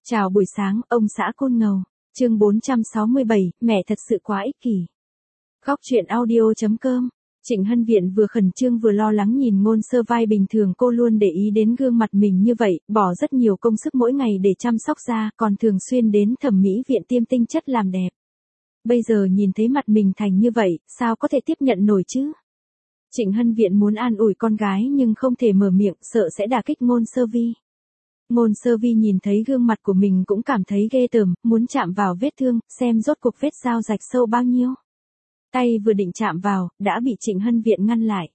Chào buổi sáng, ông xã Côn Ngầu. Chương 467, mẹ thật sự quá ích kỷ. Góc truyện audio.com. Trịnh Hân Viện vừa khẩn trương vừa lo lắng nhìn Ngôn Sơ vai bình thường cô luôn để ý đến gương mặt mình như vậy, bỏ rất nhiều công sức mỗi ngày để chăm sóc da, còn thường xuyên đến thẩm mỹ viện tiêm tinh chất làm đẹp. Bây giờ nhìn thấy mặt mình thành như vậy, sao có thể tiếp nhận nổi chứ? Trịnh Hân Viện muốn an ủi con gái nhưng không thể mở miệng, sợ sẽ đả kích Ngôn Sơ Vi. Ngôn Sơ Vi nhìn thấy gương mặt của mình cũng cảm thấy ghê tởm, muốn chạm vào vết thương, xem rốt cuộc vết dao rạch sâu bao nhiêu. Tay vừa định chạm vào, đã bị Trịnh Hân Viện ngăn lại.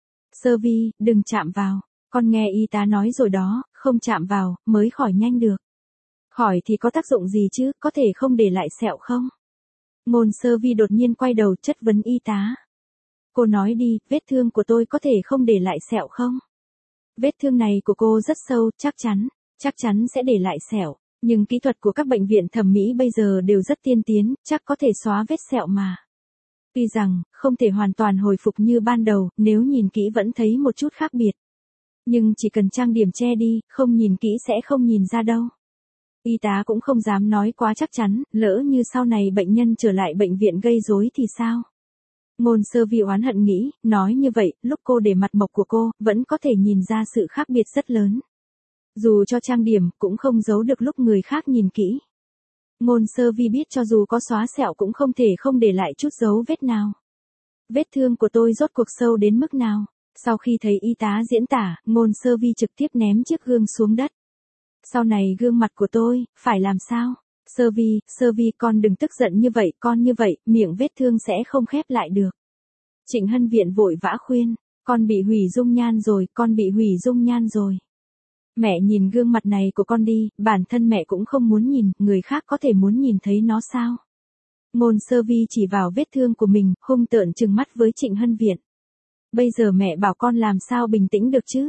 Sơ Vi, đừng chạm vào, con nghe y tá nói rồi đó, không chạm vào, mới khỏi nhanh được. Khỏi thì có tác dụng gì chứ, có thể không để lại sẹo không? Ngôn Sơ Vi đột nhiên quay đầu chất vấn y tá. Cô nói đi, vết thương của tôi có thể không để lại sẹo không? Vết thương này của cô rất sâu, chắc chắn sẽ để lại sẹo, nhưng kỹ thuật của các bệnh viện thẩm mỹ bây giờ đều rất tiên tiến, chắc có thể xóa vết sẹo mà. Tuy rằng, không thể hoàn toàn hồi phục như ban đầu, nếu nhìn kỹ vẫn thấy một chút khác biệt. Nhưng chỉ cần trang điểm che đi, không nhìn kỹ sẽ không nhìn ra đâu. Y tá cũng không dám nói quá chắc chắn, lỡ như sau này bệnh nhân trở lại bệnh viện gây rối thì sao? Ngôn Sơ Vi oán hận nghĩ, nói như vậy, lúc cô để mặt mộc của cô, vẫn có thể nhìn ra sự khác biệt rất lớn. Dù cho trang điểm, cũng không giấu được lúc người khác nhìn kỹ. Ngôn Sơ Vi biết cho dù có xóa sẹo cũng không thể không để lại chút dấu vết nào. Vết thương của tôi rốt cuộc sâu đến mức nào? Sau khi thấy y tá diễn tả, Ngôn Sơ Vi trực tiếp ném chiếc gương xuống đất. Sau này gương mặt của tôi, phải làm sao? Sơ Vi con đừng tức giận như vậy, con như vậy, miệng vết thương sẽ không khép lại được. Trịnh Hân Viện vội vã khuyên, con bị hủy dung nhan rồi, con bị hủy dung nhan rồi. Mẹ nhìn gương mặt này của con đi, bản thân mẹ cũng không muốn nhìn, người khác có thể muốn nhìn thấy nó sao? Ngôn Sơ Vi chỉ vào vết thương của mình, hung tợn trừng mắt với Trịnh Hân Viện. Bây giờ mẹ bảo con làm sao bình tĩnh được chứ?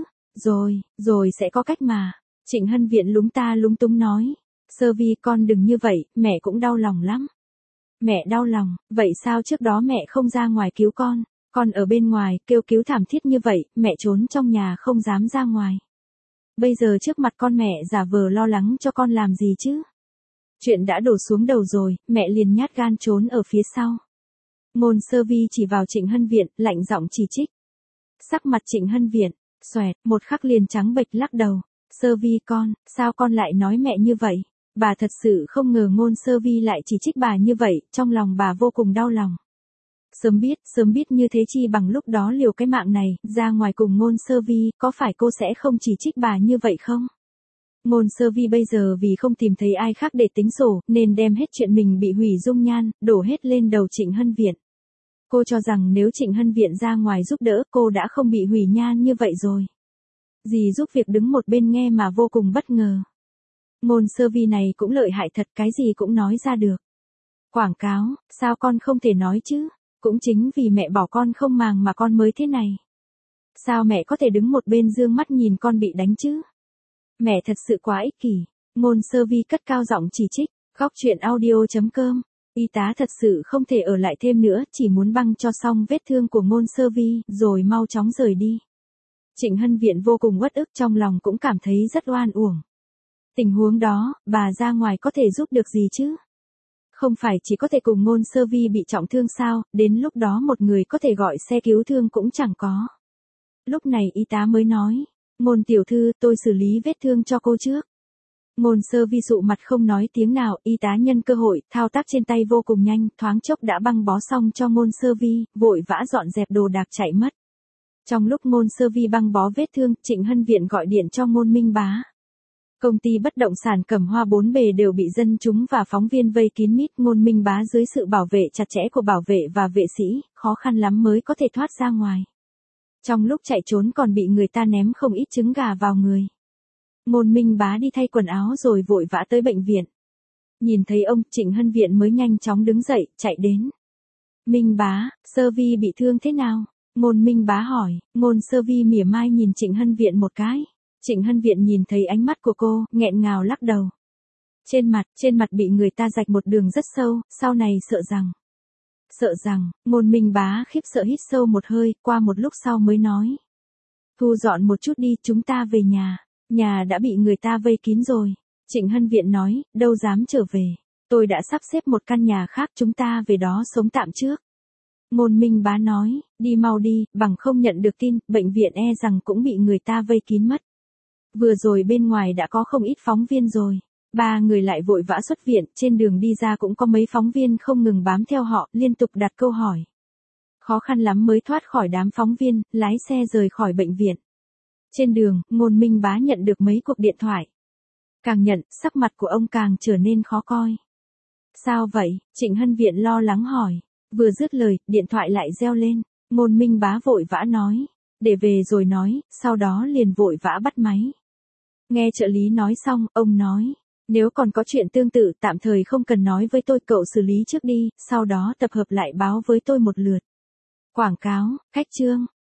Rồi sẽ có cách mà. Trịnh Hân Viện lúng ta lúng túng nói. Sơ Vi con đừng như vậy, mẹ cũng đau lòng lắm. Mẹ đau lòng, vậy sao trước đó mẹ không ra ngoài cứu con? Con ở bên ngoài, kêu cứu thảm thiết như vậy, mẹ trốn trong nhà không dám ra ngoài. Bây giờ trước mặt con mẹ giả vờ lo lắng cho con làm gì chứ? Chuyện đã đổ xuống đầu rồi, mẹ liền nhát gan trốn ở phía sau. Ngôn Sơ Vi chỉ vào Trịnh Hân Viện, lạnh giọng chỉ trích. Sắc mặt Trịnh Hân Viện, xoẹt, một khắc liền trắng bệch lắc đầu. Sơ Vi con, sao con lại nói mẹ như vậy? Bà thật sự không ngờ Ngôn Sơ Vi lại chỉ trích bà như vậy, trong lòng bà vô cùng đau lòng. Sớm biết như thế chi bằng lúc đó liều cái mạng này, ra ngoài cùng Ngôn Sơ Vi, có phải cô sẽ không chỉ trích bà như vậy không? Ngôn Sơ Vi bây giờ vì không tìm thấy ai khác để tính sổ, nên đem hết chuyện mình bị hủy dung nhan, đổ hết lên đầu Trịnh Hân Viện. Cô cho rằng nếu Trịnh Hân Viện ra ngoài giúp đỡ, cô đã không bị hủy nhan như vậy rồi. Dì giúp việc đứng một bên nghe mà vô cùng bất ngờ. Ngôn Sơ Vi này cũng lợi hại thật, cái gì cũng nói ra được. Quảng cáo, sao con không thể nói chứ? Cũng chính vì mẹ bỏ con không màng mà con mới thế này. Sao mẹ có thể đứng một bên dương mắt nhìn con bị đánh chứ? Mẹ thật sự quá ích kỷ. Ngôn Sơ Vi cất cao giọng chỉ trích. Góc truyện audio.com. Y tá thật sự không thể ở lại thêm nữa, chỉ muốn băng cho xong vết thương của Ngôn Sơ Vi, rồi mau chóng rời đi. Trịnh Hân Viện vô cùng uất ức, trong lòng cũng cảm thấy rất oan uổng. Tình huống đó, bà ra ngoài có thể giúp được gì chứ? Không phải chỉ có thể cùng Ngôn Sơ Vi bị trọng thương sao, đến lúc đó một người có thể gọi xe cứu thương cũng chẳng có. Lúc này y tá mới nói, Ngôn tiểu thư, tôi xử lý vết thương cho cô trước. Ngôn Sơ Vi sụ mặt không nói tiếng nào, y tá nhân cơ hội, thao tác trên tay vô cùng nhanh, thoáng chốc đã băng bó xong cho Ngôn Sơ Vi, vội vã dọn dẹp đồ đạc chạy mất. Trong lúc Ngôn Sơ Vi băng bó vết thương, Trịnh Hân Viện gọi điện cho Ngôn Minh Bá. Công ty bất động sản Cẩm Hoa bốn bề đều bị dân chúng và phóng viên vây kín mít. Ngôn Minh Bá dưới sự bảo vệ chặt chẽ của bảo vệ và vệ sĩ, khó khăn lắm mới có thể thoát ra ngoài. Trong lúc chạy trốn còn bị người ta ném không ít trứng gà vào người. Ngôn Minh Bá đi thay quần áo rồi vội vã tới bệnh viện. Nhìn thấy ông, Trịnh Hân Viện mới nhanh chóng đứng dậy, chạy đến. Minh Bá, Sơ Vi bị thương thế nào? Ngôn Minh Bá hỏi. Ngôn Sơ Vi mỉa mai nhìn Trịnh Hân Viện một cái. Trịnh Hân Viện nhìn thấy ánh mắt của cô, nghẹn ngào lắc đầu. Trên mặt bị người ta rạch một đường rất sâu, sau này sợ rằng, Ngôn Minh Bá khiếp sợ hít sâu một hơi, qua một lúc sau mới nói. Thu dọn một chút đi, chúng ta về nhà đã bị người ta vây kín rồi. Trịnh Hân Viện nói, đâu dám trở về. Tôi đã sắp xếp một căn nhà khác, chúng ta về đó sống tạm trước. Ngôn Minh Bá nói, đi mau đi, bằng không nhận được tin, bệnh viện e rằng cũng bị người ta vây kín mất. Vừa rồi bên ngoài đã có không ít phóng viên rồi. Ba người lại vội vã xuất viện, trên đường đi ra cũng có mấy phóng viên không ngừng bám theo họ, liên tục đặt câu hỏi. Khó khăn lắm mới thoát khỏi đám phóng viên, lái xe rời khỏi bệnh viện. Trên đường, Ngôn Minh Bá nhận được mấy cuộc điện thoại. Càng nhận, sắc mặt của ông càng trở nên khó coi. Sao vậy? Trịnh Hân Viện lo lắng hỏi. Vừa dứt lời, điện thoại lại reo lên. Ngôn Minh Bá vội vã nói. Để về rồi nói, sau đó liền vội vã bắt máy. Nghe trợ lý nói xong, ông nói. Nếu còn có chuyện tương tự tạm thời không cần nói với tôi, cậu xử lý trước đi, sau đó tập hợp lại báo với tôi một lượt. Quảng cáo, khách trương.